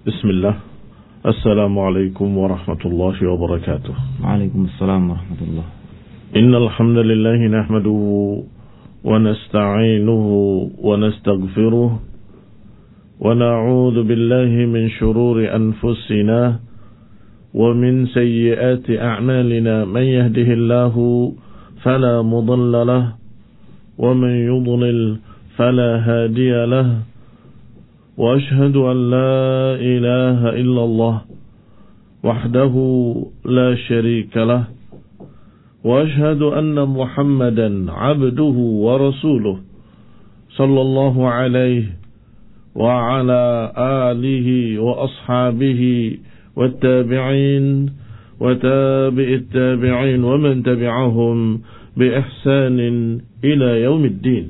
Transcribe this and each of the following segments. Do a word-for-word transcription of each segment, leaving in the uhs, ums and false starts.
Bismillah. Assalamualaikum warahmatullahi wabarakatuh. Waalaikumsalam warahmatullahi. Innal hamdalillah nahmaduhu wa nasta'inuhu wa nastaghfiruh wa na'udzu billahi min shururi anfusina wa min sayyiati a'malina. Man yahdihillahu fala mudilla lahu wa man yudlil fala hadiya lahu. وأشهد أن لا إله إلا الله وحده لا شريك له وأشهد أن محمدا عبده ورسوله صلى الله عليه وعلى آله وأصحابه والتابعين وتابع التابعين ومن تبعهم بإحسان إلى يوم الدين.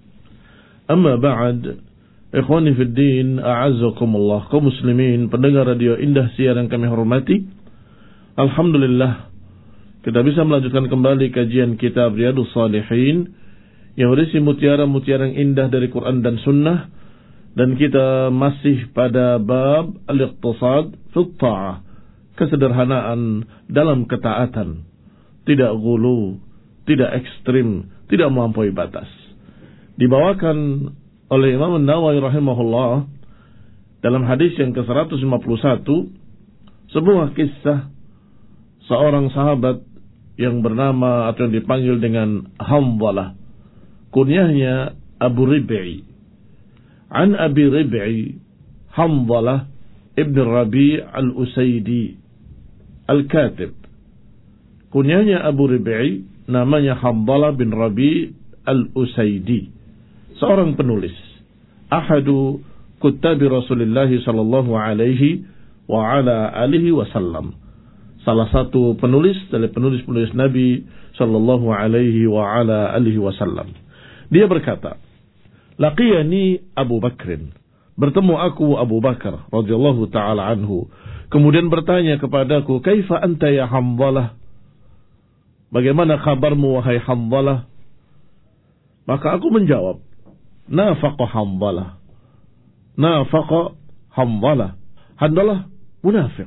أما بعد, Ikhwani fid din, a'azzakumullah, kaum muslimin, pendengar radio Indah Siar yang kami hormati. Alhamdulillah, kita bisa melanjutkan kembali kajian kitab Riyadhus Shalihin yang berisi mutiara-mutiara yang indah dari Quran dan Sunnah, dan kita masih pada bab al-iqtisad fit ta'ah, kesederhanaan dalam ketaatan, tidak ghulu, tidak ekstrim, tidak melampaui batas. Dibawakan oleh Imam An-Nawawi rahimahullah dalam hadis yang ke seratus lima puluh satu, sebuah kisah seorang sahabat yang bernama atau yang dipanggil dengan Hanzalah, kunyahnya Abu Rib'i. An Abi Rib'i Hanzalah ibn Rabi' al-Usaidi al-Katib. Kunyahnya Abu Rib'i, namanya Hanzalah bin Rabi' al-Usaidi, seorang penulis, ahadu kuttabi Rasulullah sallallahu alaihi wa ala alihi wasallam, salah satu penulis dari penulis-penulis Nabi sallallahu alaihi wa ala alihi wasallam. Dia berkata, laqiyani Abu Bakrin, bertemu aku Abu Bakar radhiyallahu taala anhu, kemudian bertanya kepadaku, kaifa anta ya Hanzalah, bagaimana kabarmu wahai Hanzalah? Maka aku menjawab, nafaqa Hanzalah, nafaqa Hanzalah, Hanzalah munafik.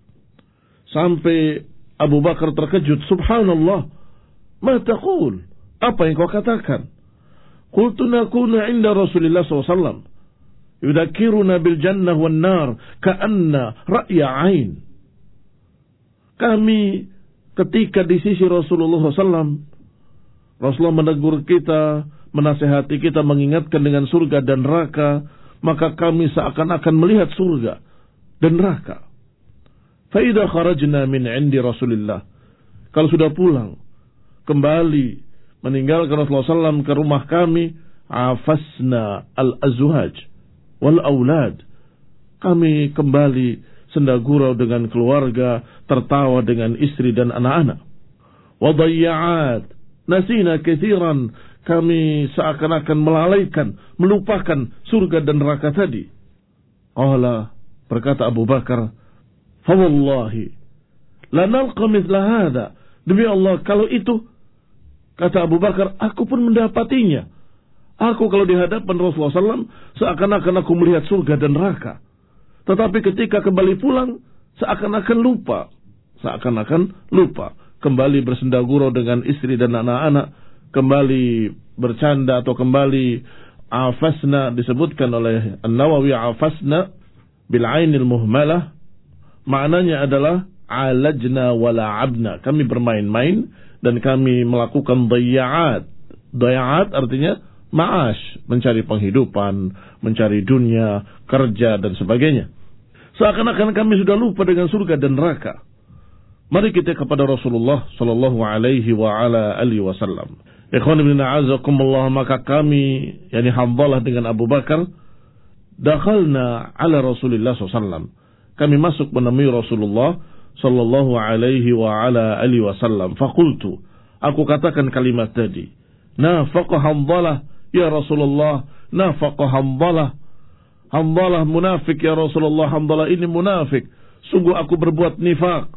Sampai Abu Bakar terkejut, subhanallah, ma taqul, apa yang kau katakan? Qultu nakunu inda Rasulillah sallallahu alaihi wasallam yudhakiruna bil jannah wan nar ka'anna ra'ya ain. Kami ketika di sisi Rasulullah sallallahu alaihi wasallam, Rasulullah menegur kita, menasihati kita, mengingatkan dengan surga dan neraka, maka kami seakan-akan melihat surga dan neraka. Fa idza kharajna min 'indi Rasulillah, kalau sudah pulang kembali meninggalkan Rasulullah sallallahu alaihi wasallam ke rumah kami, afasna al-azwaj wal aulad, kami kembali senda gurau dengan keluarga, tertawa dengan istri dan anak-anak. Wa dayya'at nasina katsiran, kami seakan-akan melalaikan, melupakan surga dan neraka tadi. Qala, berkata Abu Bakar, fa wallahi la nalqa mithla hadha, demi Allah kalau itu, kata Abu Bakar, aku pun mendapatinya. Aku kalau di hadapan Rasulullah sallallahu alaihi wasallam seakan-akan aku melihat surga dan neraka, tetapi ketika kembali pulang seakan-akan lupa, seakan-akan lupa, kembali bersenda gurau dengan istri dan anak-anak, kembali bercanda atau kembali afasna, disebutkan oleh An-Nawawi afasna bil ainil muhmalah, maknanya adalah alajna wala'abna, kami bermain-main dan kami melakukan dayya'at. Dayya'at artinya ma'ash, mencari penghidupan, mencari dunia, kerja dan sebagainya. Seakan-akan kami sudah lupa dengan surga dan neraka. Mari kita kepada Rasulullah sallallahu alaihi wa ala alihi wasallam. Ikhwan ibn a'azakumullah, maka kami, yakni Hanzalah dengan Abu Bakar, dakhalna ala Rasulullah sallallahu alaihi wasallam, kami masuk menemui Rasulullah sallallahu alaihi wa ala alihi wasallam. Faqultu, aku katakan kalimat tadi, nafaqa Hanzalah ya Rasulullah, nafaqa Hanzalah, Hanzalah munafik ya Rasulullah, Hanzalah ini munafik, sungguh aku berbuat nifak.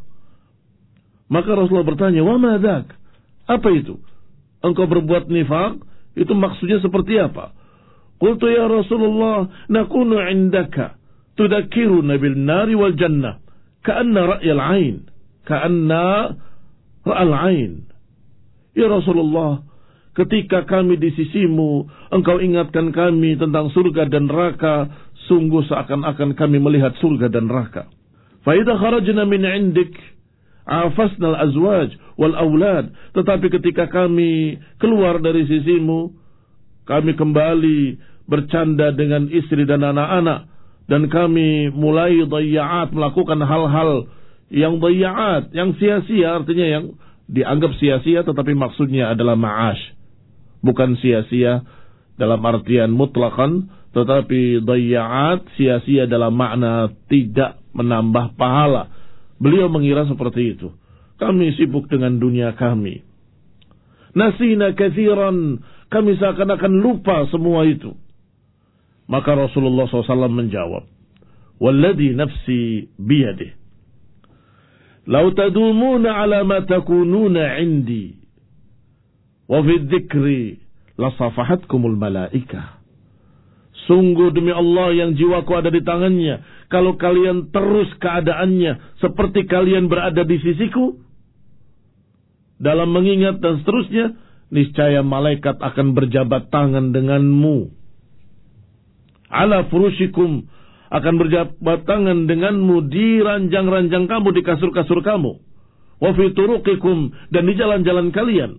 Maka Rasulullah bertanya, wa ma dzak, apa itu? Engkau berbuat nifak, itu maksudnya seperti apa? Qultu ya Rasulullah, nakunu indaka, tudakiruna bil nari wal jannah ka'anna ra'yal ain ka'anna ra'al ain. Ya Rasulullah, ketika kami di sisimu, engkau ingatkan kami tentang surga dan neraka, sungguh seakan-akan kami melihat surga dan neraka. Fa idza kharajna min 'indik afasna al-azwaj wal aulad. Tetapi ketika kami keluar dari sisimu, kami kembali bercanda dengan istri dan anak-anak, dan kami mulai dhayya'at, melakukan hal-hal yang dhayya'at, yang sia-sia, artinya yang dianggap sia-sia tetapi maksudnya adalah ma'ash. Bukan sia-sia dalam artian mutlakan, tetapi dhayya'at, sia-sia dalam makna tidak menambah pahala. Beliau mengira seperti itu. Kami sibuk dengan dunia kami. Nasina katsiran, kami seakan-akan lupa semua itu. Maka Rasulullah shallallahu alaihi wasallam menjawab, "Walladhi nafsi biyadih, law tadumuna ala ma takununa indi, wa fi dzikri lasafahatkumul malaikah." Sungguh demi Allah yang jiwaku ada di tangannya, kalau kalian terus keadaannya seperti kalian berada di sisiku, dalam mengingat dan seterusnya, niscaya malaikat akan berjabat tangan denganmu. Ala furushikum, akan berjabat tangan denganmu di ranjang-ranjang kamu, di kasur-kasur kamu. Wa fi turuqikum, dan di jalan-jalan kalian.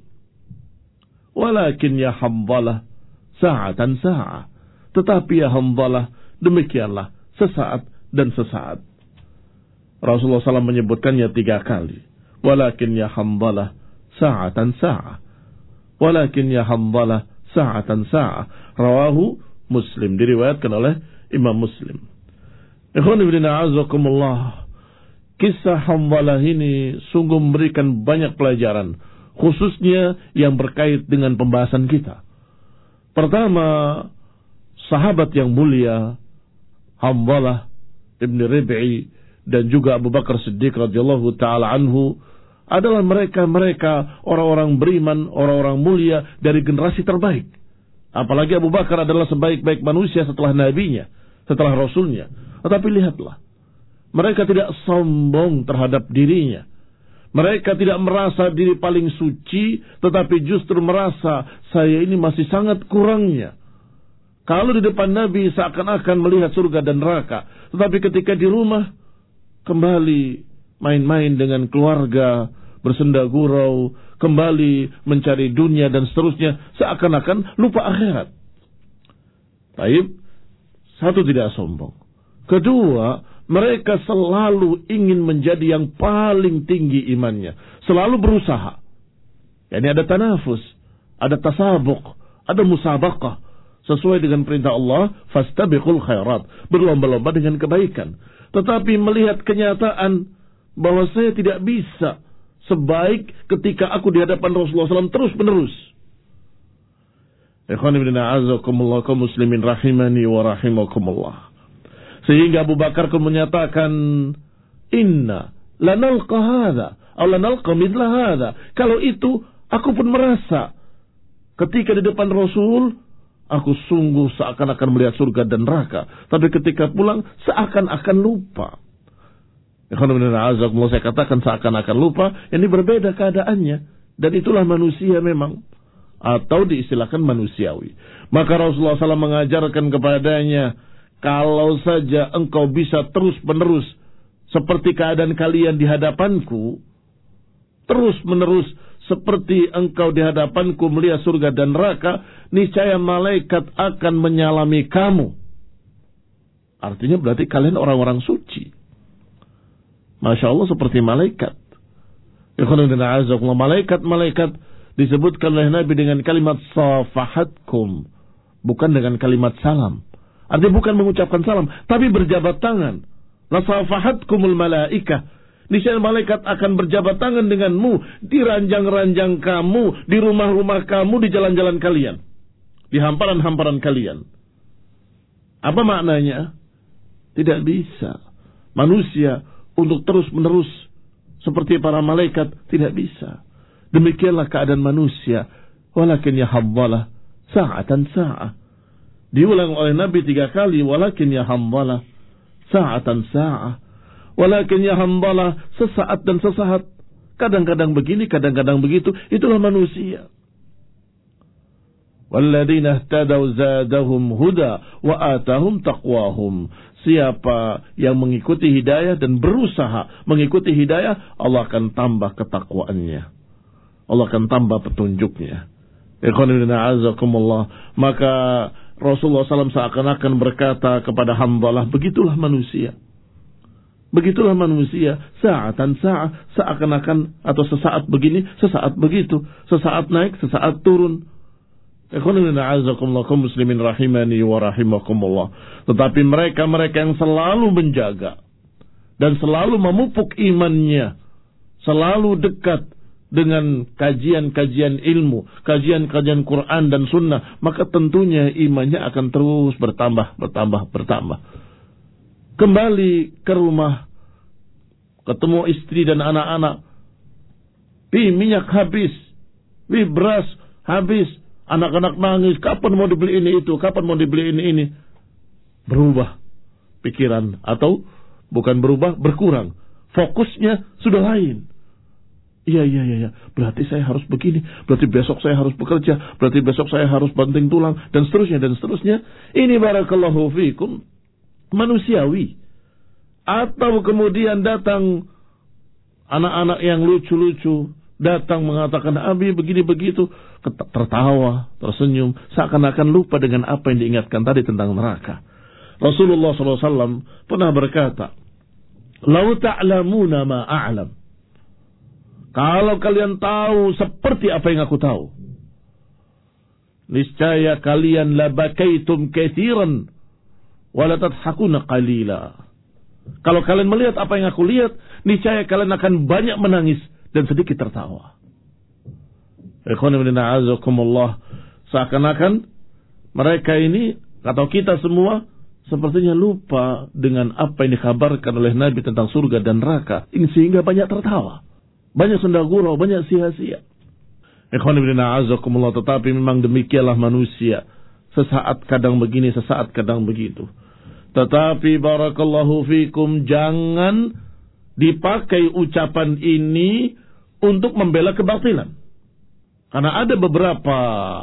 Walakin ya Hamdalah, sa'atan sa'ah. Tetapi ya Hamdalah, demikianlah sesaat dan sesaat. Rasulullah shallallahu alaihi wasallam menyebutkannya tiga kali. Walakin ya Hamdalah, sa'atan sa'ah. Walakin ya Hamdalah, sa'atan sa'ah. Rawahu Muslim, diriwayatkan oleh Imam Muslim. Ikhwan fillah a'azakumullah. Kisah Hamdalah ini sungguh memberikan banyak pelajaran, khususnya yang berkait dengan pembahasan kita. Pertama, sahabat yang mulia Hamdalah ibn Rib'i dan juga Abu Bakar Siddiq radhiyallahu taala anhu adalah mereka-mereka orang-orang beriman, orang-orang mulia dari generasi terbaik. Apalagi Abu Bakar adalah sebaik-baik manusia setelah nabinya, setelah rasulnya. Tetapi lihatlah, mereka tidak sombong terhadap dirinya. Mereka tidak merasa diri paling suci, tetapi justru merasa saya ini masih sangat kurangnya. Kalau di depan Nabi seakan-akan melihat surga dan neraka, tetapi ketika di rumah kembali main-main dengan keluarga, bersenda gurau, kembali mencari dunia dan seterusnya, seakan-akan lupa akhirat. Baik, satu, tidak sombong. Kedua, mereka selalu ingin menjadi yang paling tinggi imannya, selalu berusaha. Yani ada tanafus, ada tasabuk, ada musabaqah. Sesuai dengan perintah Allah, fastabiqul khairat, berlomba-lomba dengan kebaikan. Tetapi melihat kenyataan bahwa saya tidak bisa sebaik ketika aku di hadapan Rasulullah shallallahu alaihi wasallam terus menerus. Ikhwan ibn a'azakumullah kaum muslimin rahimani wa rahimakumullah. Sehingga Abu Bakar pun menyatakan, inna lanalqa hadha atau lanalqa mithla hadha. Kalau itu aku pun merasa ketika di depan Rasul aku sungguh seakan-akan melihat surga dan neraka, tapi ketika pulang seakan-akan lupa. Saya katakan seakan-akan lupa, ini berbeda keadaannya, dan itulah manusia memang, atau diistilahkan manusiawi. Maka Rasulullah shallallahu alaihi wasallam mengajarkan kepadanya, kalau saja engkau bisa terus-menerus seperti keadaan kalian di hadapanku, terus-menerus seperti engkau di hadapanku melihat surga dan neraka, niscaya malaikat akan menyalami kamu. Artinya berarti kalian orang-orang suci. Masya Allah, seperti malaikat. Malaikat-malaikat disebutkan oleh Nabi dengan kalimat safahatkum, bukan dengan kalimat salam. Artinya bukan mengucapkan salam, tapi berjabat tangan. La safahatkumul malaikah. Niscaya malaikat akan berjabat tangan denganmu di ranjang-ranjang kamu, di rumah-rumah kamu, di jalan-jalan kalian, di hamparan-hamparan kalian. Apa maknanya? Tidak bisa manusia untuk terus-menerus seperti para malaikat, tidak bisa. Demikianlah keadaan manusia. Walakin ya Hamdalah, sa'atan sa'ah. Diulang oleh Nabi tiga kali, walakin ya Hamdalah, sa'atan sa'ah. Walakin ya Hanzalah, sesaat dan sesaat. Kadang-kadang begini, kadang-kadang begitu. Itulah manusia. Walladzina ihtadaw zadahum huda wa atahum taqwahum. Siapa yang mengikuti hidayah dan berusaha mengikuti hidayah, Allah akan tambah ketakwaannya. Allah akan tambah petunjuknya. Maka Rasulullah shallallahu alaihi wasallam seakan-akan berkata kepada Hanzalah, begitulah manusia. Begitulah manusia, sa'atan sa'ah, seakan-akan atau sesaat begini, sesaat begitu, sesaat naik, sesaat turun. Kaum muslimin rahimani wa rahimakumullah. Tetapi mereka-mereka yang selalu menjaga dan selalu memupuk imannya, selalu dekat dengan kajian-kajian ilmu, kajian-kajian Quran dan Sunnah, maka tentunya imannya akan terus bertambah, bertambah, bertambah. Kembali ke rumah, ketemu istri dan anak-anak, pi minyak habis, pi beras habis, anak-anak nangis, kapan mau dibeli ini itu, kapan mau dibeli ini ini. Berubah pikiran, atau bukan berubah, berkurang. Fokusnya sudah lain. Iya, iya, iya, berarti saya harus begini, berarti besok saya harus bekerja, berarti besok saya harus banting tulang, dan seterusnya, dan seterusnya. Ini barakallahu fikum manusiawi. Atau kemudian datang anak-anak yang lucu-lucu, datang mengatakan Abi begini begitu, tertawa, tersenyum, seakan-akan lupa dengan apa yang diingatkan tadi tentang neraka. Rasulullah shallallahu alaihi wasallam pernah berkata, "Lau ta'lamuna ma a'lam." Kalau kalian tahu seperti apa yang aku tahu, niscaya kalian labakaitum katsiran wa la tadhakuna qalila. Kalau kalian melihat apa yang aku lihat, niscaya kalian akan banyak menangis dan sedikit tertawa. Seakan-akan mereka ini atau kita semua sepertinya lupa dengan apa yang dikabarkan oleh Nabi tentang surga dan neraka. Ini sehingga banyak tertawa, banyak senda gurau, banyak sia-sia. Tetapi memang demikianlah manusia. Sesaat kadang begini, sesaat kadang begitu. Tetapi barakallahu fikum, jangan dipakai ucapan ini untuk membela kebatilan. Karena ada beberapa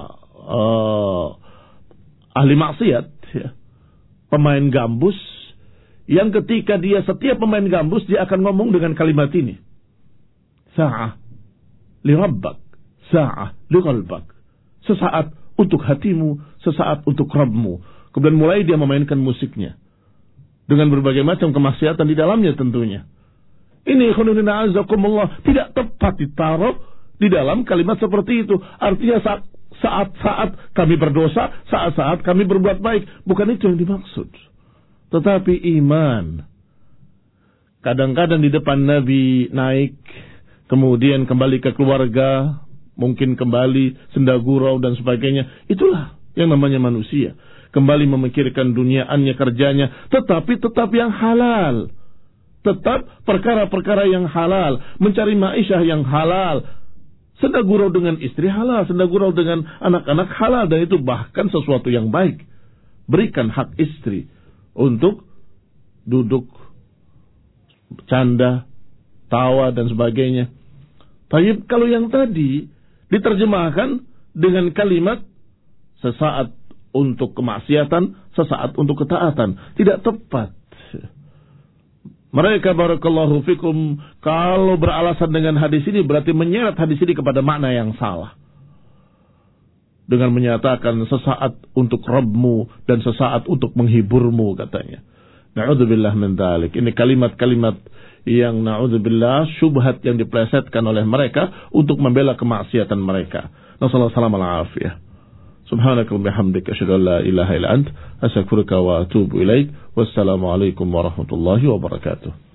uh, ahli maksiat, ya, pemain gambus, yang ketika dia setiap pemain gambus, dia akan ngomong dengan kalimat ini. Sa'ah li rabbak, sa'ah li qalbak. Sesaat untuk hatimu, sesaat untuk Rabbmu. Kemudian mulai dia memainkan musiknya dengan berbagai macam kemaksiatan di dalamnya tentunya. Ini khonunina azakumullah tidak tepat ditaruh di dalam kalimat seperti itu. Artinya saat, saat-saat kami berdosa, saat-saat kami berbuat baik. Bukan itu yang dimaksud. Tetapi iman. Kadang-kadang di depan Nabi naik, kemudian kembali ke keluarga, mungkin kembali senda gurau dan sebagainya. Itulah yang namanya manusia. Kembali memikirkan duniaannya, kerjanya, tetapi tetap yang halal. Tetap perkara-perkara yang halal, mencari ma'isyah yang halal. Senda gurau dengan istri halal, senda gurau dengan anak-anak halal, dan itu bahkan sesuatu yang baik. Berikan hak istri untuk duduk, canda, tawa dan sebagainya. Tapi kalau yang tadi diterjemahkan dengan kalimat sesaat untuk kemaksiatan, sesaat untuk ketaatan, tidak tepat. Mereka barakallahu fikum kalau beralasan dengan hadis ini berarti menyeret hadis ini kepada makna yang salah. Dengan menyatakan sesaat untuk Rabbmu dan sesaat untuk menghiburmu katanya. Na'udzubillah min dzalik. Ini kalimat-kalimat yang na'udzubillah syubhat yang diplesetkan oleh mereka untuk membela kemaksiatan mereka. Nasallallahu alaihi wasallam. Subhanaka wa bihamdika asyhadu an la ilaha illa anta astaghfiruka wa atubu ilaik. Wassalamu alaikum warahmatullahi wabarakatuh.